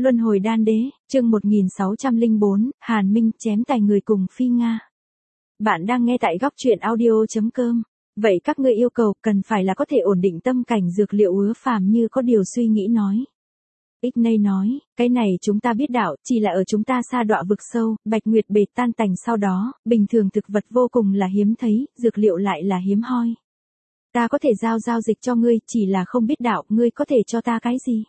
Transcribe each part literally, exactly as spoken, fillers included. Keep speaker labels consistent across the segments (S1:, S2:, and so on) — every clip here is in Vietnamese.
S1: Luân hồi đan đế, chương một nghìn sáu trăm lẻ bốn, Hàn Minh chém tài người cùng Phi Nga. Bạn đang nghe tại góc truyện audio chấm com. Vậy các ngươi yêu cầu cần phải là có thể ổn định tâm cảnh dược liệu Hứa Phàm như có điều suy nghĩ nói. Icnay nói, cái này chúng ta biết đạo, chỉ là ở chúng ta sa đọa vực sâu, bạch nguyệt bệt tan tành sau đó, bình thường thực vật vô cùng là hiếm thấy, dược liệu lại là hiếm hoi. Ta có thể giao giao dịch cho ngươi, chỉ là không biết đạo, ngươi có thể cho ta cái gì?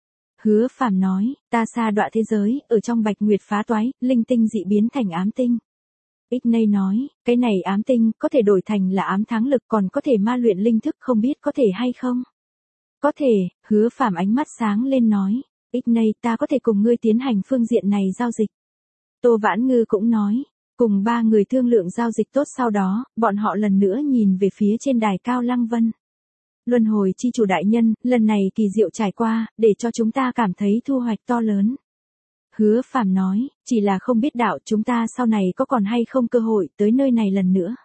S1: Hứa Phàm nói, ta sa đọa thế giới, ở trong bạch nguyệt phá toái, linh tinh dị biến thành ám tinh. Icnay nói, cái này ám tinh, có thể đổi thành là ám thắng lực, còn có thể ma luyện linh thức, không biết có thể hay không? Có thể, Hứa Phàm ánh mắt sáng lên nói, Icnay, ta có thể cùng ngươi tiến hành phương diện này giao dịch. Tô Vãn Ngư cũng nói, cùng ba người thương lượng giao dịch tốt, sau đó, bọn họ lần nữa nhìn về phía trên đài cao Lăng Vân. Luân hồi chi chủ đại nhân, lần này kỳ diệu trải qua, để cho chúng ta cảm thấy thu hoạch to lớn. Hứa Phàm nói, chỉ là không biết đạo chúng ta sau này có còn hay không cơ hội tới nơi này lần nữa.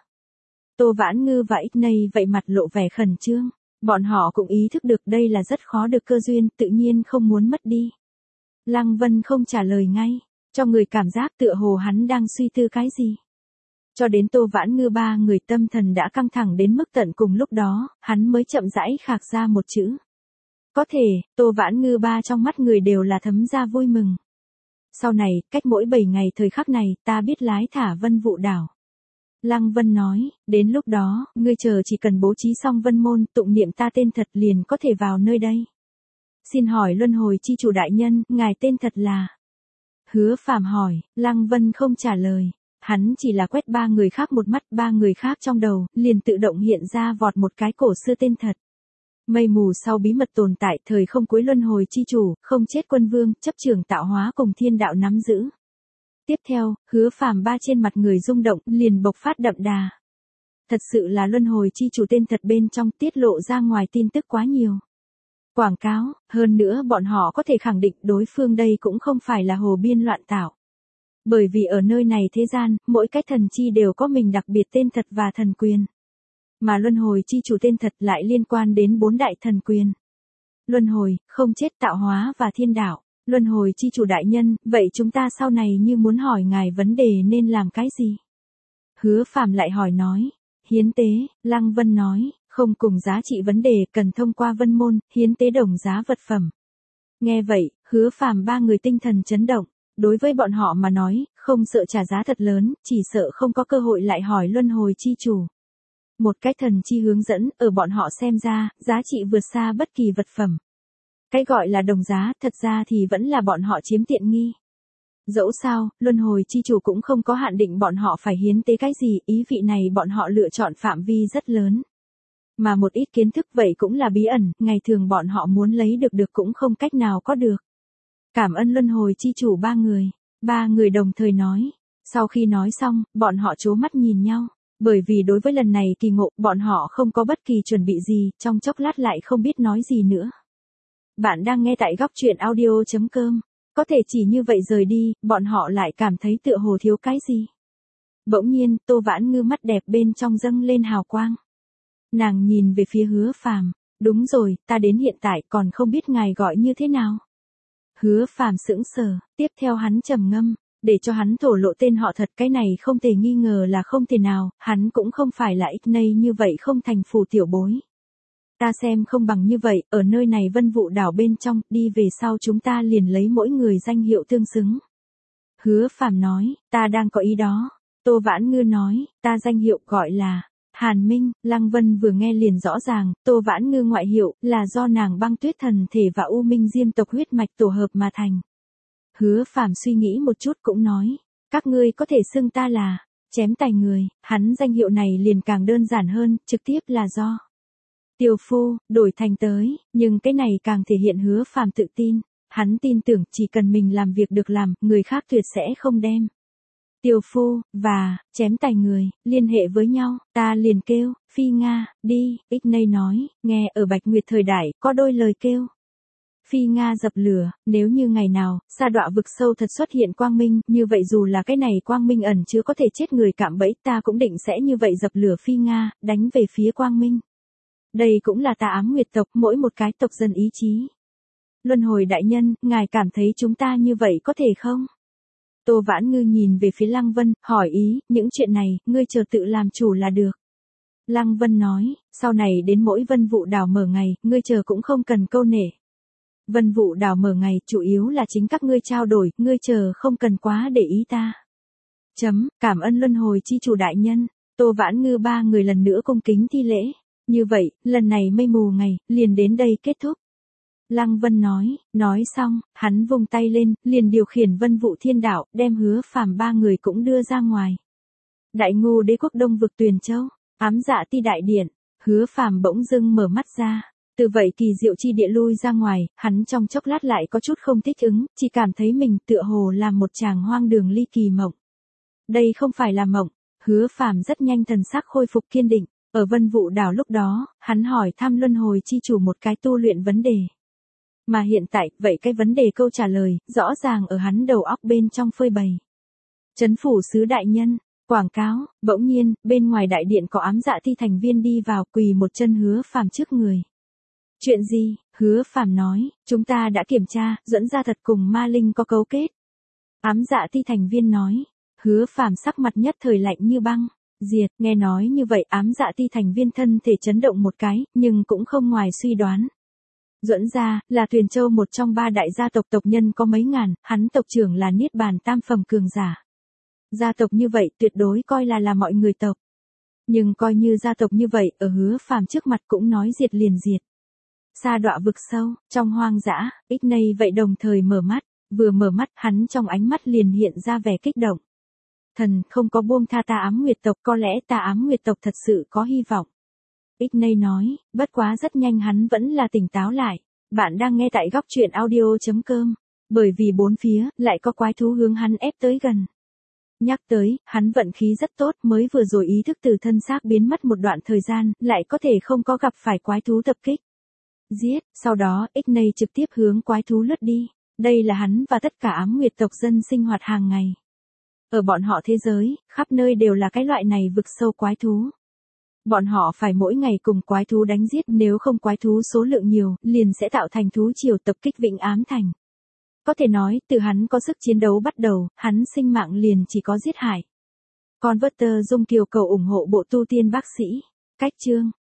S1: Tô Vãn Ngư và Icnay vậy mặt lộ vẻ khẩn trương, bọn họ cũng ý thức được đây là rất khó được cơ duyên, tự nhiên không muốn mất đi. Lăng Vân không trả lời ngay, cho người cảm giác tựa hồ hắn đang suy tư cái gì. Cho đến Tô Vãn Ngư ba người tâm thần đã căng thẳng đến mức tận cùng, lúc đó, hắn mới chậm rãi khạc ra một chữ. Có thể, Tô Vãn Ngư ba trong mắt người đều là thấm ra vui mừng. Sau này, cách mỗi bảy ngày thời khắc này, ta biết lái thả Vân Vụ đảo. Lăng Vân nói, đến lúc đó, ngươi chờ chỉ cần bố trí xong vân môn, tụng niệm ta tên thật liền có thể vào nơi đây. Xin hỏi Luân hồi chi chủ đại nhân, ngài tên thật là? Hứa Phàm hỏi, Lăng Vân không trả lời. Hắn chỉ là quét ba người khác một mắt, ba người khác trong đầu, liền tự động hiện ra vọt một cái cổ xưa tên thật. Mây mù sau bí mật tồn tại, thời không cuối luân hồi chi chủ, không chết quân vương, chấp trường tạo hóa cùng thiên đạo nắm giữ. Tiếp theo, Hứa Phàm ba trên mặt người rung động, liền bộc phát đậm đà. Thật sự là luân hồi chi chủ tên thật, bên trong tiết lộ ra ngoài tin tức quá nhiều. Quảng cáo, hơn nữa bọn họ có thể khẳng định đối phương đây cũng không phải là hồ biên loạn tạo. Bởi vì ở nơi này thế gian, mỗi cái thần chi đều có mình đặc biệt tên thật và thần quyền. Mà luân hồi chi chủ tên thật lại liên quan đến bốn đại thần quyền. Luân hồi, không chết, tạo hóa và thiên đạo. Luân hồi chi chủ đại nhân, vậy chúng ta sau này như muốn hỏi ngài vấn đề nên làm cái gì? Hứa Phàm lại hỏi nói. Hiến tế, Lăng Vân nói, không cùng giá trị vấn đề, cần thông qua vân môn, hiến tế đồng giá vật phẩm. Nghe vậy, Hứa Phàm ba người tinh thần chấn động. Đối với bọn họ mà nói, không sợ trả giá thật lớn, chỉ sợ không có cơ hội lại hỏi luân hồi chi chủ. Một cái thần chi hướng dẫn, ở bọn họ xem ra, giá trị vượt xa bất kỳ vật phẩm. Cái gọi là đồng giá, thật ra thì vẫn là bọn họ chiếm tiện nghi. Dẫu sao, luân hồi chi chủ cũng không có hạn định bọn họ phải hiến tế cái gì, ý vị này bọn họ lựa chọn phạm vi rất lớn. Mà một ít kiến thức vậy cũng là bí ẩn, ngày thường bọn họ muốn lấy được được cũng không cách nào có được. Cảm ơn luân hồi chi chủ ba người. Ba người đồng thời nói. Sau khi nói xong, bọn họ trố mắt nhìn nhau. Bởi vì đối với lần này kỳ ngộ, bọn họ không có bất kỳ chuẩn bị gì, trong chốc lát lại không biết nói gì nữa. Bạn đang nghe tại góc truyện audio chấm com. Có thể chỉ như vậy rời đi, bọn họ lại cảm thấy tựa hồ thiếu cái gì. Bỗng nhiên, Tô Vãn Ngư mắt đẹp bên trong dâng lên hào quang. Nàng nhìn về phía Hứa Phàm. Đúng rồi, ta đến hiện tại còn không biết ngài gọi như thế nào. Hứa Phàm sững sờ, tiếp theo hắn trầm ngâm, để cho hắn thổ lộ tên họ thật, cái này không thể nghi ngờ là không thể nào, hắn cũng không phải là Icnay như vậy không thành phù tiểu bối. Ta xem không bằng như vậy, ở nơi này Vân Vụ đảo bên trong, đi về sau chúng ta liền lấy mỗi người danh hiệu tương xứng. Hứa Phàm nói, ta đang có ý đó. Tô Vãn Ngư nói, ta danh hiệu gọi là Hàn Minh. Lăng Vân vừa nghe liền rõ ràng, Tô Vãn Ngư ngoại hiệu là do nàng băng tuyết thần thể và U Minh Diêm tộc huyết mạch tổ hợp mà thành. Hứa Phàm suy nghĩ một chút cũng nói, các ngươi có thể xưng ta là chém tài người, hắn danh hiệu này liền càng đơn giản hơn, trực tiếp là do Tiểu Phu đổi thành tới, nhưng cái này càng thể hiện Hứa Phàm tự tin, hắn tin tưởng chỉ cần mình làm việc được làm, người khác tuyệt sẽ không đem Tiểu Phu và chém tài người liên hệ với nhau. Ta liền kêu Phi Nga đi. Icnay nói, nghe ở Bạch Nguyệt thời đại có đôi lời kêu Phi Nga dập lửa, nếu như ngày nào sa đọa vực sâu thật xuất hiện quang minh, như vậy dù là cái này quang minh ẩn chứa có thể chết người cạm bẫy, ta cũng định sẽ như vậy dập lửa Phi Nga, đánh về phía quang minh. Đây cũng là ta Ám Nguyệt tộc, mỗi một cái tộc dân ý chí. Luân hồi đại nhân, ngài cảm thấy chúng ta như vậy có thể không? Tô Vãn Ngư nhìn về phía Lăng Vân, hỏi ý, những chuyện này, ngươi chờ tự làm chủ là được. Lăng Vân nói, sau này đến mỗi Vân Vụ Đảo mở ngày, ngươi chờ cũng không cần câu nể. Vân Vụ Đảo mở ngày, chủ yếu là chính các ngươi trao đổi, ngươi chờ không cần quá để ý ta. Chấm, cảm ơn Luân hồi chi chủ đại nhân. Tô Vãn Ngư ba người lần nữa cung kính thi lễ. Như vậy, lần này mây mù ngày, liền đến đây kết thúc. Lăng Vân nói, nói xong, hắn vung tay lên, liền điều khiển Vân Vụ Thiên Đảo, đem Hứa Phàm ba người cũng đưa ra ngoài. Đại Ngô Đế quốc Đông vực Tuyền Châu, Ám Dạ Ti đại điện, Hứa Phàm bỗng dưng mở mắt ra. Từ vậy kỳ diệu chi địa lui ra ngoài, hắn trong chốc lát lại có chút không thích ứng, chỉ cảm thấy mình tựa hồ làm một chàng hoang đường ly kỳ mộng. Đây không phải là mộng. Hứa Phàm rất nhanh thần sắc khôi phục kiên định. Ở Vân Vụ Đảo lúc đó, hắn hỏi thăm Luân hồi chi chủ một cái tu luyện vấn đề. Mà hiện tại, vậy cái vấn đề câu trả lời, rõ ràng ở hắn đầu óc bên trong phơi bày. Trấn phủ sứ đại nhân, quảng cáo, bỗng nhiên, bên ngoài đại điện có Ám Dạ Ti thành viên đi vào quỳ một chân Hứa Phàm trước người. Chuyện gì? Hứa Phàm nói, chúng ta đã kiểm tra, dẫn ra thật cùng ma linh có cấu kết. Ám Dạ Ti thành viên nói. Hứa Phàm sắc mặt nhất thời lạnh như băng. Diệt, nghe nói như vậy Ám Dạ Ti thành viên thân thể chấn động một cái, nhưng cũng không ngoài suy đoán. Duẫn gia, là Tuyền Châu một trong ba đại gia tộc tộc nhân có mấy ngàn, hắn tộc trưởng là Niết Bàn tam phẩm cường giả. Gia tộc như vậy tuyệt đối coi là là mọi người tộc. Nhưng coi như gia tộc như vậy, ở Hứa Phàm trước mặt cũng nói diệt liền diệt. Sa đọa vực sâu, trong hoang dã, ích này vậy đồng thời mở mắt, vừa mở mắt hắn trong ánh mắt liền hiện ra vẻ kích động. Thần không có buông tha ta Ám Nguyệt tộc, có lẽ ta Ám Nguyệt tộc thật sự có hy vọng. Ichnay nói, bất quá rất nhanh hắn vẫn là tỉnh táo lại. Bạn đang nghe tại góc truyện audio chấm com. Bởi vì bốn phía, lại có quái thú hướng hắn ép tới gần. Nhắc tới, hắn vận khí rất tốt, mới vừa rồi ý thức từ thân xác biến mất một đoạn thời gian, lại có thể không có gặp phải quái thú tập kích. Giết, sau đó, Ichnay trực tiếp hướng quái thú lướt đi. Đây là hắn và tất cả Ám Nguyệt tộc dân sinh hoạt hàng ngày. Ở bọn họ thế giới, khắp nơi đều là cái loại này vực sâu quái thú. Bọn họ phải mỗi ngày cùng quái thú đánh giết, nếu không quái thú số lượng nhiều, liền sẽ tạo thành thú triều tập kích Vịnh Ám Thành. Có thể nói, từ hắn có sức chiến đấu bắt đầu, hắn sinh mạng liền chỉ có giết hại. Converter Dung Kiều cầu ủng hộ bộ tu tiên bác sĩ. Cách chương.